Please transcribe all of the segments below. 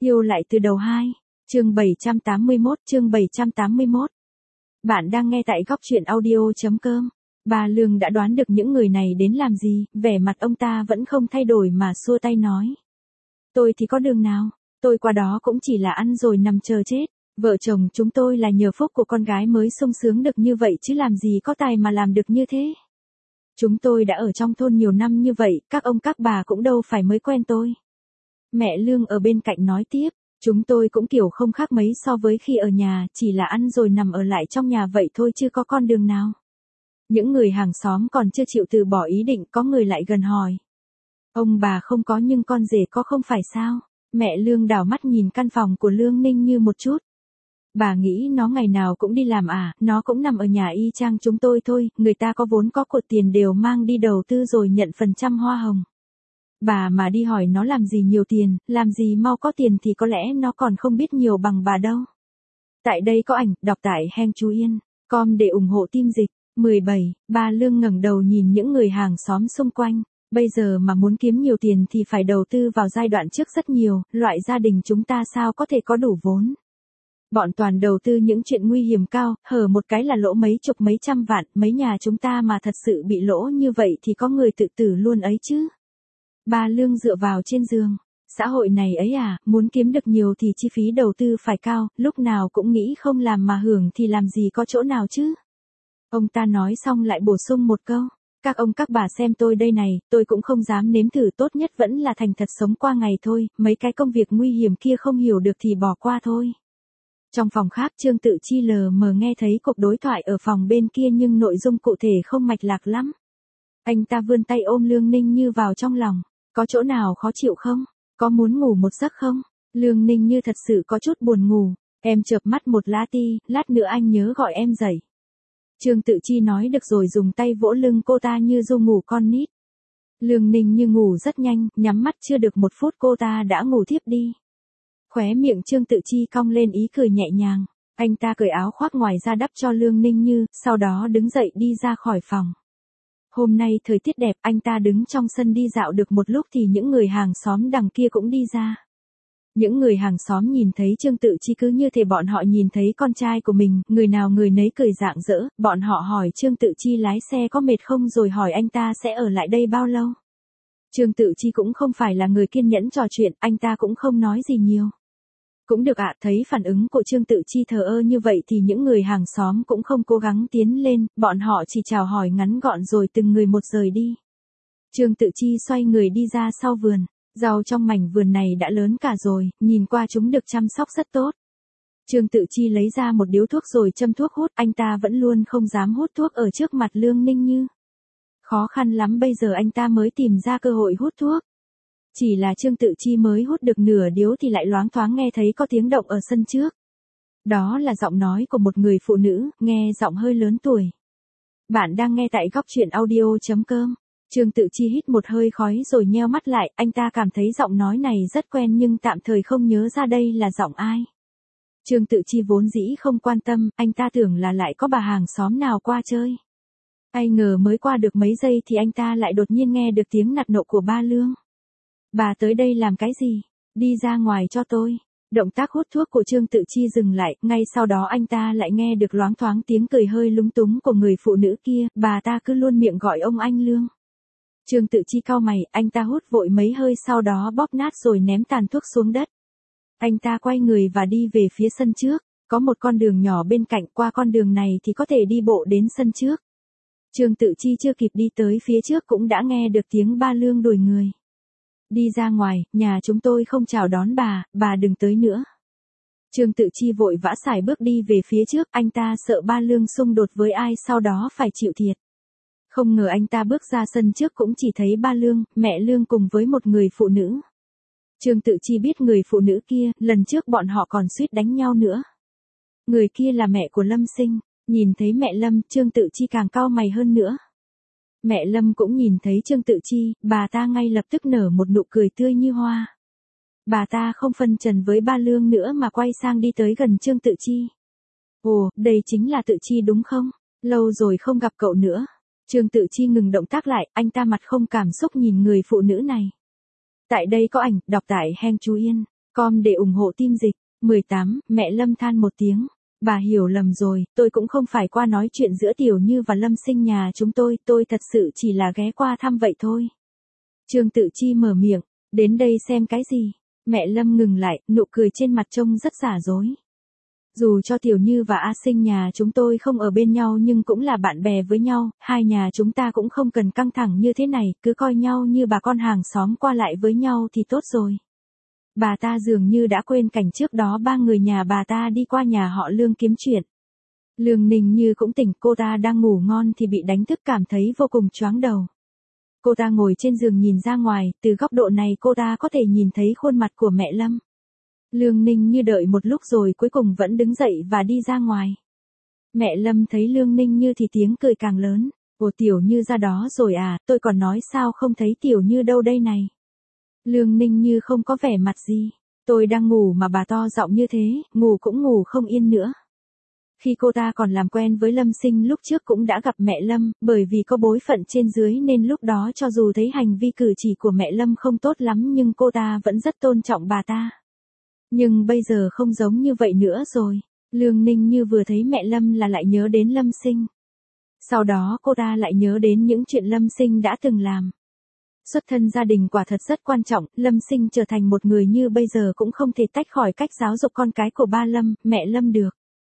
Yêu lại từ đầu 2. Chương 781, chương 781. Bạn đang nghe tại góc truyện audio.com. Bà Lương đã đoán được những người này đến làm gì, vẻ mặt ông ta vẫn không thay đổi mà xua tay nói. Tôi thì có đường nào, tôi qua đó cũng chỉ là ăn rồi nằm chờ chết. Vợ chồng chúng tôi là nhờ phúc của con gái mới sung sướng được như vậy chứ làm gì có tài mà làm được như thế. Chúng tôi đã ở trong thôn nhiều năm như vậy, các ông các bà cũng đâu phải mới quen tôi. Mẹ Lương ở bên cạnh nói tiếp, chúng tôi cũng kiểu không khác mấy so với khi ở nhà, chỉ là ăn rồi nằm ở lại trong nhà vậy thôi chứ có con đường nào. Những người hàng xóm còn chưa chịu từ bỏ ý định, có người lại gần hỏi. Ông bà không có nhưng con rể có không phải sao? Mẹ Lương đảo mắt nhìn căn phòng của Lương Ninh Như một chút. Bà nghĩ nó ngày nào cũng đi làm à, nó cũng nằm ở nhà y chang chúng tôi thôi, người ta có vốn có cột tiền đều mang đi đầu tư rồi nhận phần trăm hoa hồng. Bà mà đi hỏi nó làm gì nhiều tiền, làm gì mau có tiền thì có lẽ nó còn không biết nhiều bằng bà đâu. Tại đây có ảnh, đọc tại Heng Chú Yên, com để ủng hộ team dịch. 17, bà Lương ngẩng đầu nhìn những người hàng xóm xung quanh. Bây giờ mà muốn kiếm nhiều tiền thì phải đầu tư vào giai đoạn trước rất nhiều, loại gia đình chúng ta sao có thể có đủ vốn. Bọn toàn đầu tư những chuyện nguy hiểm cao, hở một cái là lỗ mấy chục mấy trăm vạn, mấy nhà chúng ta mà thật sự bị lỗ như vậy thì có người tự tử luôn ấy chứ. Bà Lương dựa vào trên giường. Xã hội này ấy à, muốn kiếm được nhiều thì chi phí đầu tư phải cao, lúc nào cũng nghĩ không làm mà hưởng thì làm gì có chỗ nào chứ. Ông ta nói xong lại bổ sung một câu. Các ông các bà xem tôi đây này, tôi cũng không dám nếm thử, tốt nhất vẫn là thành thật sống qua ngày thôi, mấy cái công việc nguy hiểm kia không hiểu được thì bỏ qua thôi. Trong phòng khác Trương Tự Chi lờ mờ nghe thấy cuộc đối thoại ở phòng bên kia nhưng nội dung cụ thể không mạch lạc lắm. Anh ta vươn tay ôm Lương Ninh Như vào trong lòng. Có chỗ nào khó chịu không? Có muốn ngủ một giấc không? Lương Ninh Như thật sự có chút buồn ngủ. Em chợp mắt một lát nữa anh nhớ gọi em dậy. Trương Tự Chi nói được rồi dùng tay vỗ lưng cô ta như du ngủ con nít. Lương Ninh Như ngủ rất nhanh, nhắm mắt chưa được 1 phút cô ta đã ngủ thiếp đi. Khóe miệng Trương Tự Chi cong lên ý cười nhẹ nhàng. Anh ta cởi áo khoác ngoài ra đắp cho Lương Ninh Như, sau đó đứng dậy đi ra khỏi phòng. Hôm nay thời tiết đẹp, anh ta đứng trong sân đi dạo được một lúc thì những người hàng xóm đằng kia cũng đi ra. Những người hàng xóm nhìn thấy Trương Tự Chi cứ như thể bọn họ nhìn thấy con trai của mình, người nào người nấy cười rạng rỡ, bọn họ hỏi Trương Tự Chi lái xe có mệt không rồi hỏi anh ta sẽ ở lại đây bao lâu. Trương Tự Chi cũng không phải là người kiên nhẫn trò chuyện, anh ta cũng không nói gì nhiều. Cũng được ạ, thấy phản ứng của Trương Tự Chi thờ ơ như vậy thì những người hàng xóm cũng không cố gắng tiến lên, bọn họ chỉ chào hỏi ngắn gọn rồi từng người một rời đi. Trương Tự Chi xoay người đi ra sau vườn, rau trong mảnh vườn này đã lớn cả rồi, nhìn qua chúng được chăm sóc rất tốt. Trương Tự Chi lấy ra một điếu thuốc rồi châm thuốc hút, anh ta vẫn luôn không dám hút thuốc ở trước mặt Lương Ninh Như. Khó khăn lắm bây giờ anh ta mới tìm ra cơ hội hút thuốc. Chỉ là Trương Tự Chi mới hút được nửa điếu thì lại loáng thoáng nghe thấy có tiếng động ở sân trước. Đó là giọng nói của một người phụ nữ, nghe giọng hơi lớn tuổi. Bạn đang nghe tại góc truyện audio.com. Trương Tự Chi hít một hơi khói rồi nheo mắt lại, anh ta cảm thấy giọng nói này rất quen nhưng tạm thời không nhớ ra đây là giọng ai. Trương Tự Chi vốn dĩ không quan tâm, anh ta tưởng là lại có bà hàng xóm nào qua chơi. Ai ngờ mới qua được mấy giây thì anh ta lại đột nhiên nghe được tiếng nạt nộ của ba Lương. Bà tới đây làm cái gì? Đi ra ngoài cho tôi. Động tác hút thuốc của Trương Tự Chi dừng lại, ngay sau đó anh ta lại nghe được loáng thoáng tiếng cười hơi lúng túng của người phụ nữ kia, bà ta cứ luôn miệng gọi ông anh Lương. Trương Tự Chi cau mày, anh ta hút vội mấy hơi sau đó bóp nát rồi ném tàn thuốc xuống đất. Anh ta quay người và đi về phía sân trước, có một con đường nhỏ bên cạnh, qua con đường này thì có thể đi bộ đến sân trước. Trương Tự Chi chưa kịp đi tới phía trước cũng đã nghe được tiếng ba Lương đuổi người. Đi ra ngoài, nhà chúng tôi không chào đón bà đừng tới nữa. Trương Tự Chi vội vã sải bước đi về phía trước, anh ta sợ ba Lương xung đột với ai sau đó phải chịu thiệt. Không ngờ anh ta bước ra sân trước cũng chỉ thấy ba Lương, mẹ Lương cùng với một người phụ nữ. Trương Tự Chi biết người phụ nữ kia, lần trước bọn họ còn suýt đánh nhau nữa. Người kia là mẹ của Lâm Sinh, nhìn thấy mẹ Lâm, Trương Tự Chi càng cau mày hơn nữa. Mẹ Lâm cũng nhìn thấy Trương Tự Chi, bà ta ngay lập tức nở một nụ cười tươi như hoa. Bà ta không phân trần với ba Lương nữa mà quay sang đi tới gần Trương Tự Chi. Ồ, đây chính là Tự Chi đúng không? Lâu rồi không gặp cậu nữa. Trương Tự Chi ngừng động tác lại, anh ta mặt không cảm xúc nhìn người phụ nữ này. Tại đây có ảnh, đọc tại Heng Chú Yên. Com để ủng hộ team dịch. 18, mẹ Lâm than một tiếng. Bà hiểu lầm rồi, tôi cũng không phải qua nói chuyện giữa Tiểu Như và Lâm Sinh nhà chúng tôi thật sự chỉ là ghé qua thăm vậy thôi. Trương Tự Chi mở miệng, đến đây xem cái gì? Mẹ Lâm ngừng lại, nụ cười trên mặt trông rất giả dối. Dù cho Tiểu Như và A Sinh nhà chúng tôi không ở bên nhau nhưng cũng là bạn bè với nhau, hai nhà chúng ta cũng không cần căng thẳng như thế này, cứ coi nhau như bà con hàng xóm qua lại với nhau thì tốt rồi. Bà ta dường như đã quên cảnh trước đó ba người nhà bà ta đi qua nhà họ Lương kiếm chuyện. Lương Ninh Như cũng tỉnh, cô ta đang ngủ ngon thì bị đánh thức cảm thấy vô cùng choáng đầu. Cô ta ngồi trên giường nhìn ra ngoài, từ góc độ này cô ta có thể nhìn thấy khuôn mặt của mẹ Lâm. Lương Ninh Như đợi một lúc rồi cuối cùng vẫn đứng dậy và đi ra ngoài. Mẹ Lâm thấy Lương Ninh Như thì tiếng cười càng lớn. Ồ, Tiểu Như ra đó rồi à, tôi còn nói sao không thấy Tiểu Như đâu đây này. Lương Ninh Như không có vẻ mặt gì. Tôi đang ngủ mà bà to giọng như thế, ngủ cũng ngủ không yên nữa. Khi cô ta còn làm quen với Lâm Sinh lúc trước cũng đã gặp mẹ Lâm, bởi vì có bối phận trên dưới nên lúc đó cho dù thấy hành vi cử chỉ của mẹ Lâm không tốt lắm nhưng cô ta vẫn rất tôn trọng bà ta. Nhưng bây giờ không giống như vậy nữa rồi. Lương Ninh Như vừa thấy mẹ Lâm là lại nhớ đến Lâm Sinh. Sau đó cô ta lại nhớ đến những chuyện Lâm Sinh đã từng làm. Xuất thân gia đình quả thật rất quan trọng, Lâm Sinh trở thành một người như bây giờ cũng không thể tách khỏi cách giáo dục con cái của ba Lâm, mẹ Lâm được.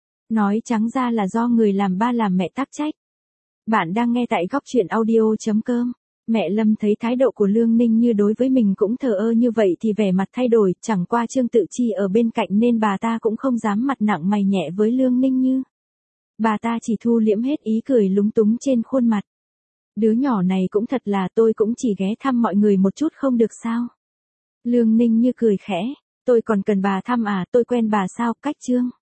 Nói trắng ra là do người làm ba làm mẹ tác trách. Bạn đang nghe tại góc truyện audio.com. Mẹ Lâm thấy thái độ của Lương Ninh Như đối với mình cũng thờ ơ như vậy thì vẻ mặt thay đổi, chẳng qua Trương Tự Chi ở bên cạnh nên bà ta cũng không dám mặt nặng mày nhẹ với Lương Ninh Như. Bà ta chỉ thu liễm hết ý cười lúng túng trên khuôn mặt. Đứa nhỏ này cũng thật là, tôi cũng chỉ ghé thăm mọi người một chút không được sao? Lương Ninh Như cười khẽ, tôi còn cần bà thăm à, tôi quen bà sao, cách Trương.